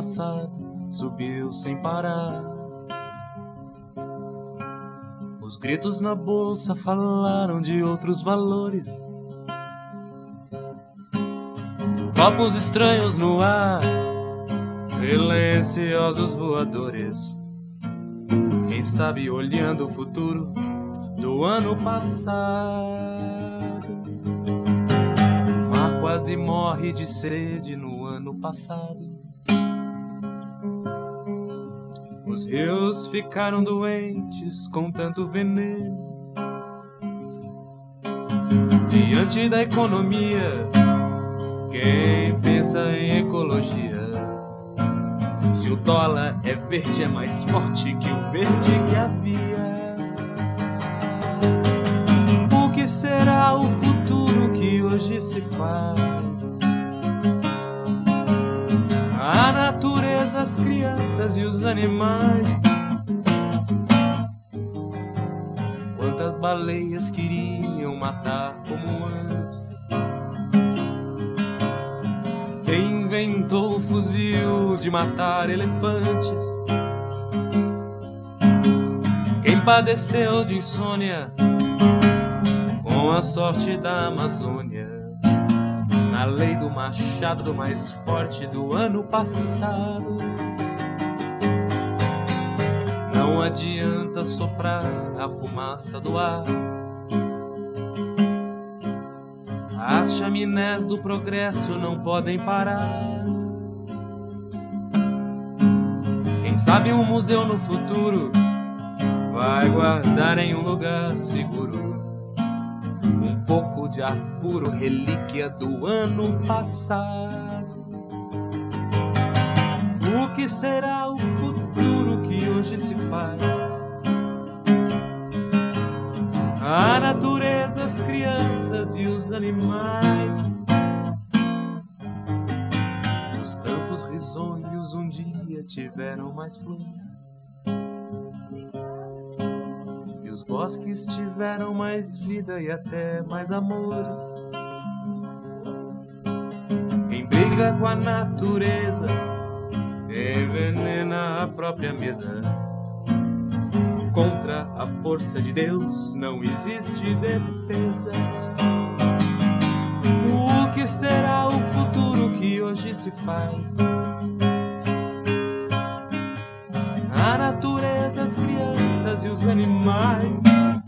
passado subiu sem parar. Os gritos na bolsa falaram de outros valores. Copos estranhos no ar, silenciosos voadores. Quem sabe olhando o futuro do ano passado. Mar quase morre de sede no ano passado. Os rios ficaram doentes com tanto veneno. Diante da economia, quem pensa em ecologia? Se o dólar é verde, é mais forte que o verde que havia. O que será o futuro que hoje se faz? A natureza, as crianças e os animais. Quantas baleias queriam matar como antes? Quem inventou o fuzil de matar elefantes? Quem padeceu de insônia com a sorte da Amazônia? Na lei do machado do mais forte do ano passado. Não adianta soprar a fumaça do ar. As chaminés do progresso não podem parar. Quem sabe um museu no futuro vai guardar em um lugar seguro um pouco de ar puro, relíquia do ano passado. O que será o futuro que hoje se faz? A natureza, as crianças e os animais. Os campos risonhos um dia tiveram mais flores. Os bosques tiveram mais vida e até mais amores. Quem briga com a natureza envenena a própria mesa. Contra a força de Deus não existe defesa. O que será o futuro que hoje se faz? A natureza, as crianças e os animais.